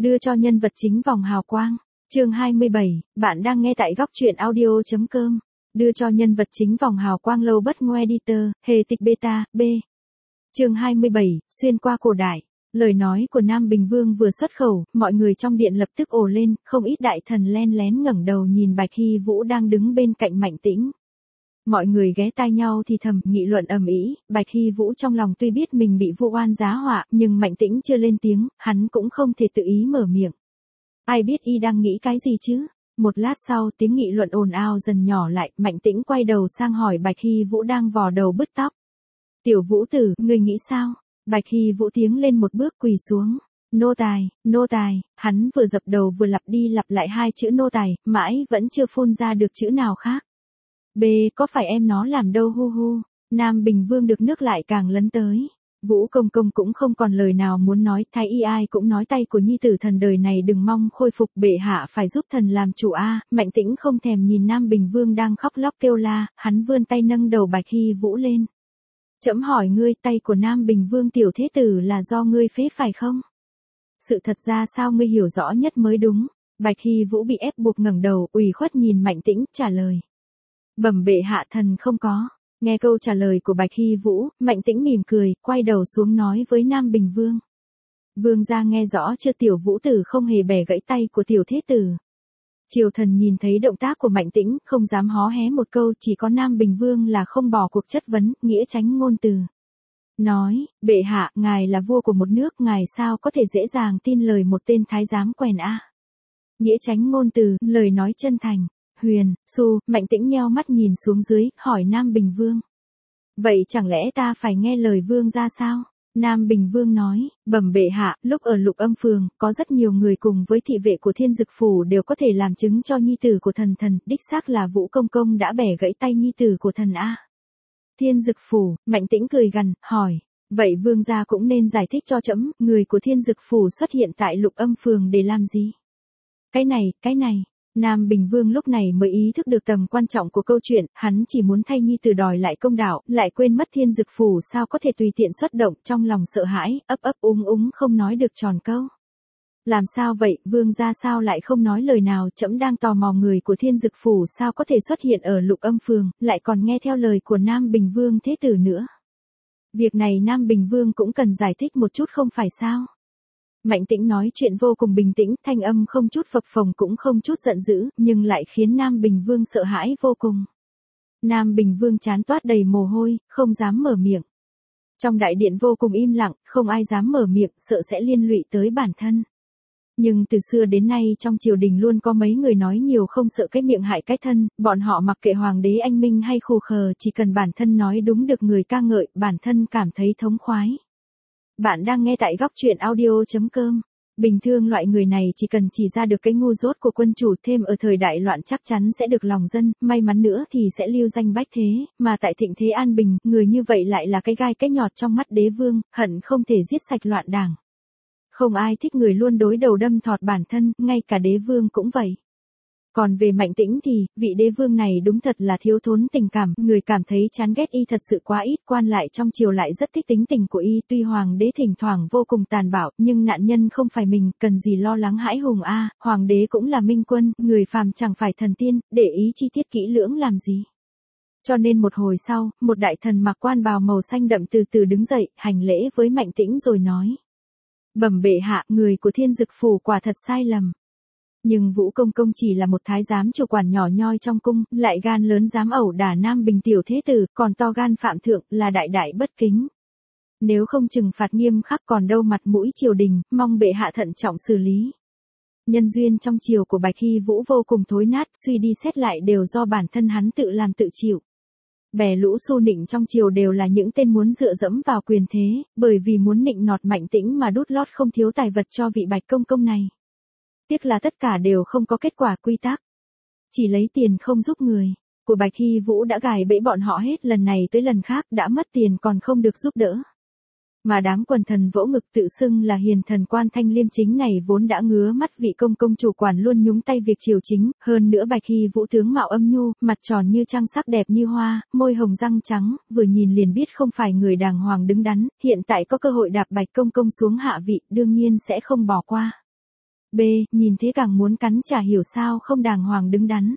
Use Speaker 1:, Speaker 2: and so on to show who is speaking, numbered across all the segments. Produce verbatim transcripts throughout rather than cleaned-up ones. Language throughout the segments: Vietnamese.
Speaker 1: đưa cho nhân vật chính vòng hào quang. Chương hai mươi bảy, bạn đang nghe tại góc truyện audio chấm com. Đưa cho nhân vật chính vòng hào quang lâu bất ngoe editor, hề tịch beta, B. Chương hai mươi bảy, xuyên qua cổ đại. Lời nói của Nam Bình Vương vừa xuất khẩu, mọi người trong điện lập tức ồ lên, không ít đại thần len lén ngẩng đầu nhìn Bạch Hy Vũ đang đứng bên cạnh Mạnh Tĩnh. Mọi người ghé tai nhau thì thầm, nghị luận ầm ĩ. Bạch Hy Vũ trong lòng tuy biết mình bị vu oan giá họa, nhưng Mạnh Tĩnh chưa lên tiếng, hắn cũng không thể tự ý mở miệng. Ai biết y đang nghĩ cái gì chứ? Một lát sau, tiếng nghị luận ồn ào dần nhỏ lại, Mạnh Tĩnh quay đầu sang hỏi Bạch Hy Vũ đang vò đầu bứt tóc. Tiểu Vũ tử, ngươi nghĩ sao? Bạch Hy Vũ tiến lên một bước quỳ xuống. Nô tài, nô tài, hắn vừa dập đầu vừa lặp đi lặp lại hai chữ nô tài, mãi vẫn chưa phun ra được chữ nào khác. B, có phải em nó làm đâu hu hu? Nam Bình Vương được nước lại càng lấn tới. Vũ Công Công cũng không còn lời nào muốn nói, thái y ai cũng nói tay của nhi tử thần đời này đừng mong khôi phục, bệ hạ phải giúp thần làm chủ a. Mạnh Tĩnh không thèm nhìn Nam Bình Vương đang khóc lóc kêu la, hắn vươn tay nâng đầu Bạch Hy Vũ lên. Trẫm hỏi ngươi, tay của Nam Bình Vương tiểu thế tử là do ngươi phế phải không? Sự thật ra sao ngươi hiểu rõ nhất mới đúng. Bạch Hy Vũ bị ép buộc ngẩng đầu, ủy khuất nhìn Mạnh Tĩnh, trả lời. Bẩm bệ hạ, thần không có. Nghe câu trả lời của Bạch Hy Vũ, Mạnh Tĩnh mỉm cười, quay đầu xuống nói với Nam Bình Vương. Vương gia nghe rõ chưa, tiểu Vũ tử không hề bẻ gãy tay của tiểu thế tử. Triều thần nhìn thấy động tác của Mạnh Tĩnh, không dám hó hé một câu, chỉ có Nam Bình Vương là không bỏ cuộc chất vấn, nghĩa tránh ngôn từ. Nói, bệ hạ, ngài là vua của một nước, ngài sao có thể dễ dàng tin lời một tên thái giám quèn a? Nghĩa tránh ngôn từ, lời nói chân thành. Huyền, Xu, Mạnh Tĩnh nheo mắt nhìn xuống dưới, hỏi Nam Bình Vương. Vậy chẳng lẽ ta phải nghe lời vương ra sao? Nam Bình Vương nói, bẩm bệ hạ, lúc ở Lục Âm Phường, có rất nhiều người cùng với thị vệ của Thiên Dực Phủ đều có thể làm chứng cho nhi tử của thần thần, đích xác là Vũ Công Công đã bẻ gãy tay nhi tử của thần a. Thiên Dực Phủ, Mạnh Tĩnh cười gằn, hỏi, vậy vương gia cũng nên giải thích cho trẫm, người của Thiên Dực Phủ xuất hiện tại Lục Âm Phường để làm gì? Cái này, cái này. Nam Bình Vương lúc này mới ý thức được tầm quan trọng của câu chuyện, hắn chỉ muốn thay nhi tử đòi lại công đạo, lại quên mất Thiên Dực Phủ sao có thể tùy tiện xuất động, trong lòng sợ hãi, ấp ấp úng úng không nói được tròn câu. Làm sao vậy, vương gia sao lại không nói lời nào, trẫm đang tò mò người của Thiên Dực Phủ sao có thể xuất hiện ở Lục Âm Phường, lại còn nghe theo lời của Nam Bình Vương thế tử nữa. Việc này Nam Bình Vương cũng cần giải thích một chút không phải sao? Mạnh Tĩnh nói chuyện vô cùng bình tĩnh, thanh âm không chút phập phồng cũng không chút giận dữ, nhưng lại khiến Nam Bình Vương sợ hãi vô cùng. Nam Bình Vương trán toát đầy mồ hôi, không dám mở miệng. Trong đại điện vô cùng im lặng, không ai dám mở miệng, sợ sẽ liên lụy tới bản thân. Nhưng từ xưa đến nay trong triều đình luôn có mấy người nói nhiều không sợ cái miệng hại cái thân, bọn họ mặc kệ hoàng đế anh minh hay khù khờ, chỉ cần bản thân nói đúng được người ca ngợi, bản thân cảm thấy thống khoái. Bạn đang nghe tại góc truyện audio chấm com. Bình thường loại người này chỉ cần chỉ ra được cái ngu dốt của quân chủ, thêm ở thời đại loạn chắc chắn sẽ được lòng dân, may mắn nữa thì sẽ lưu danh bách thế, mà tại thịnh thế an bình, người như vậy lại là cái gai cái nhọt trong mắt đế vương, hận không thể giết sạch loạn đảng. Không ai thích người luôn đối đầu đâm thọt bản thân, ngay cả đế vương cũng vậy. Còn về Mạnh Tĩnh thì, vị đế vương này đúng thật là thiếu thốn tình cảm, người cảm thấy chán ghét y thật sự quá ít, quan lại trong triều lại rất thích tính tình của y, tuy hoàng đế thỉnh thoảng vô cùng tàn bạo, nhưng nạn nhân không phải mình, cần gì lo lắng hãi hùng a, hoàng đế cũng là minh quân, người phàm chẳng phải thần tiên, để ý chi tiết kỹ lưỡng làm gì. Cho nên một hồi sau, một đại thần mặc quan bào màu xanh đậm từ từ đứng dậy, hành lễ với Mạnh Tĩnh rồi nói. Bẩm bệ hạ, người của Thiên Dực Phủ quả thật sai lầm. Nhưng Vũ Công Công chỉ là một thái giám chủ quản nhỏ nhoi trong cung, lại gan lớn dám ẩu đả Nam Bình tiểu thế tử, còn to gan phạm thượng, là đại đại bất kính. Nếu không trừng phạt nghiêm khắc còn đâu mặt mũi triều đình, mong bệ hạ thận trọng xử lý. Nhân duyên trong triều của Bạch Hy Vũ vô cùng thối nát, suy đi xét lại đều do bản thân hắn tự làm tự chịu. Bè lũ xu nịnh trong triều đều là những tên muốn dựa dẫm vào quyền thế, bởi vì muốn nịnh nọt Mạnh Tĩnh mà đút lót không thiếu tài vật cho vị Bạch Công Công này. Tiếc là tất cả đều không có kết quả quy tắc. Chỉ lấy tiền không giúp người. Của Bạch Hy Vũ đã gài bẫy bọn họ hết lần này tới lần khác, đã mất tiền còn không được giúp đỡ. Mà đám quần thần vỗ ngực tự xưng là hiền thần quan thanh liêm chính này vốn đã ngứa mắt vị công công chủ quản luôn nhúng tay việc triều chính, hơn nữa Bạch Hy Vũ tướng mạo âm nhu, mặt tròn như trăng sắc đẹp như hoa, môi hồng răng trắng, vừa nhìn liền biết không phải người đàng hoàng đứng đắn, hiện tại có cơ hội đạp Bạch công công xuống hạ vị, đương nhiên sẽ không bỏ qua. B. Nhìn thế càng muốn cắn chả hiểu sao không đàng hoàng đứng đắn.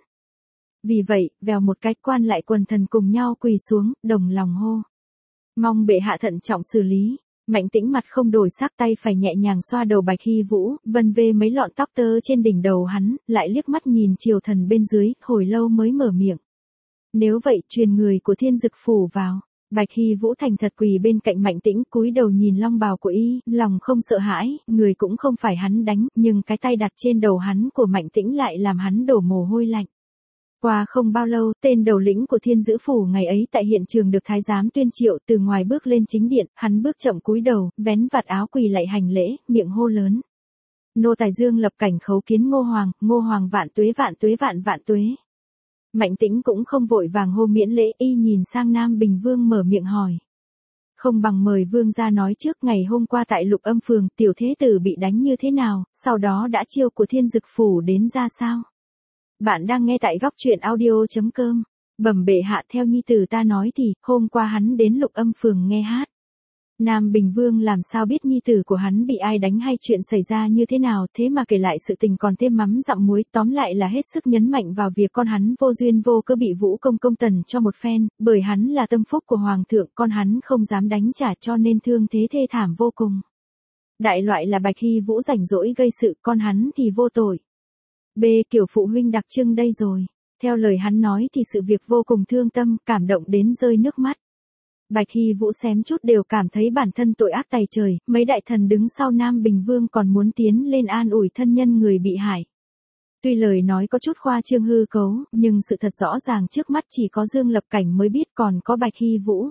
Speaker 1: Vì vậy, vèo một cái quan lại quần thần cùng nhau quỳ xuống, đồng lòng hô. Mong bệ hạ thận trọng xử lý. Mạnh Tĩnh mặt không đổi sắc, tay phải nhẹ nhàng xoa đầu Bạch Hy Vũ, vân vê mấy lọn tóc tơ trên đỉnh đầu hắn, lại liếc mắt nhìn triều thần bên dưới, hồi lâu mới mở miệng. Nếu vậy, truyền người của Thiên Dực phủ vào. Bạch Hy Vũ thành thật quỳ bên cạnh Mạnh Tĩnh, cúi đầu nhìn long bào của y, lòng không sợ hãi, người cũng không phải hắn đánh, nhưng cái tay đặt trên đầu hắn của Mạnh Tĩnh lại làm hắn đổ mồ hôi lạnh. Qua không bao lâu, tên đầu lĩnh của Thiên Dữ phủ ngày ấy tại hiện trường được thái giám tuyên triệu, từ ngoài bước lên chính điện, hắn bước chậm cúi đầu, vén vạt áo quỳ lạy hành lễ, miệng hô lớn. Nô tài Dương Lập Cảnh khấu kiến Ngô Hoàng, Ngô Hoàng vạn tuế vạn tuế vạn vạn tuế. Mạnh Tĩnh cũng không vội vàng hô miễn lễ, y nhìn sang Nam Bình Vương mở miệng hỏi. Không bằng mời vương gia nói trước, ngày hôm qua tại Lục Âm phường, tiểu thế tử bị đánh như thế nào, sau đó đã chiêu của Thiên Dực phủ đến ra sao? Bạn đang nghe tại góc truyện audio chấm com. Bẩm bệ hạ, theo nhi tử ta nói thì, hôm qua hắn đến Lục Âm phường nghe hát. Nam Bình Vương làm sao biết nhi tử của hắn bị ai đánh hay chuyện xảy ra như thế nào, thế mà kể lại sự tình còn thêm mắm dặm muối, tóm lại là hết sức nhấn mạnh vào việc con hắn vô duyên vô cớ bị Vũ công công tần cho một phen, bởi hắn là tâm phúc của hoàng thượng, con hắn không dám đánh trả cho nên thương thế thê thảm vô cùng. Đại loại là Bạch Hy Vũ rảnh rỗi gây sự, con hắn thì vô tội. B. Kiểu phụ huynh đặc trưng đây rồi. Theo lời hắn nói thì sự việc vô cùng thương tâm, cảm động đến rơi nước mắt. Bạch Hy Vũ xém chút đều cảm thấy bản thân tội ác tày trời, mấy đại thần đứng sau Nam Bình Vương còn muốn tiến lên an ủi thân nhân người bị hại. Tuy lời nói có chút khoa trương hư cấu, nhưng sự thật rõ ràng trước mắt chỉ có Dương Lập Cảnh mới biết, còn có Bạch Hy Vũ.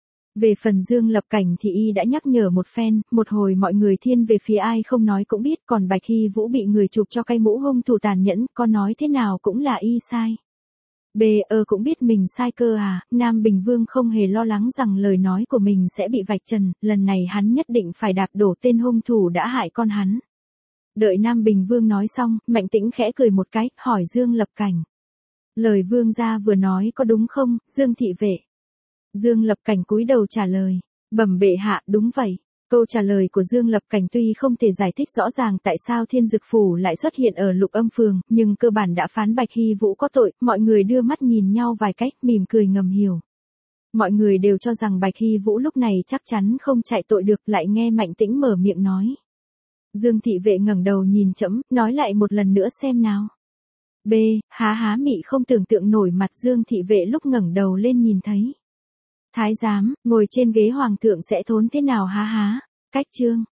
Speaker 1: Về phần Dương Lập Cảnh thì y đã nhắc nhở một phen, một hồi mọi người thiên về phía ai không nói cũng biết, còn Bạch Hy Vũ bị người chụp cho cái mũ hung thủ tàn nhẫn, có nói thế nào cũng là y sai. B. Ơ cũng biết mình sai cơ à, Nam Bình Vương không hề lo lắng rằng lời nói của mình sẽ bị vạch trần, lần này hắn nhất định phải đạp đổ tên hung thủ đã hại con hắn. Đợi Nam Bình Vương nói xong, Mạnh Tĩnh khẽ cười một cái, hỏi Dương Lập Cảnh. Lời vương gia vừa nói có đúng không, Dương thị vệ? Dương Lập Cảnh cúi đầu trả lời. Bẩm bệ hạ, đúng vậy. Câu trả lời của Dương Lập Cảnh tuy không thể giải thích rõ ràng tại sao Thiên Dực phủ lại xuất hiện ở Lục Âm phường, nhưng cơ bản đã phán Bạch Hy Vũ có tội, mọi người đưa mắt nhìn nhau vài cách, mỉm cười ngầm hiểu. Mọi người đều cho rằng Bạch Hy Vũ lúc này chắc chắn không chạy tội được, lại nghe Mạnh Tĩnh mở miệng nói. Dương thị vệ ngẩng đầu nhìn trẫm, nói lại một lần nữa xem nào. B. Há há mị không tưởng tượng nổi mặt Dương thị vệ lúc ngẩng đầu lên nhìn thấy. Thái giám, ngồi trên ghế hoàng thượng sẽ thốn thế nào há há. Cách chương.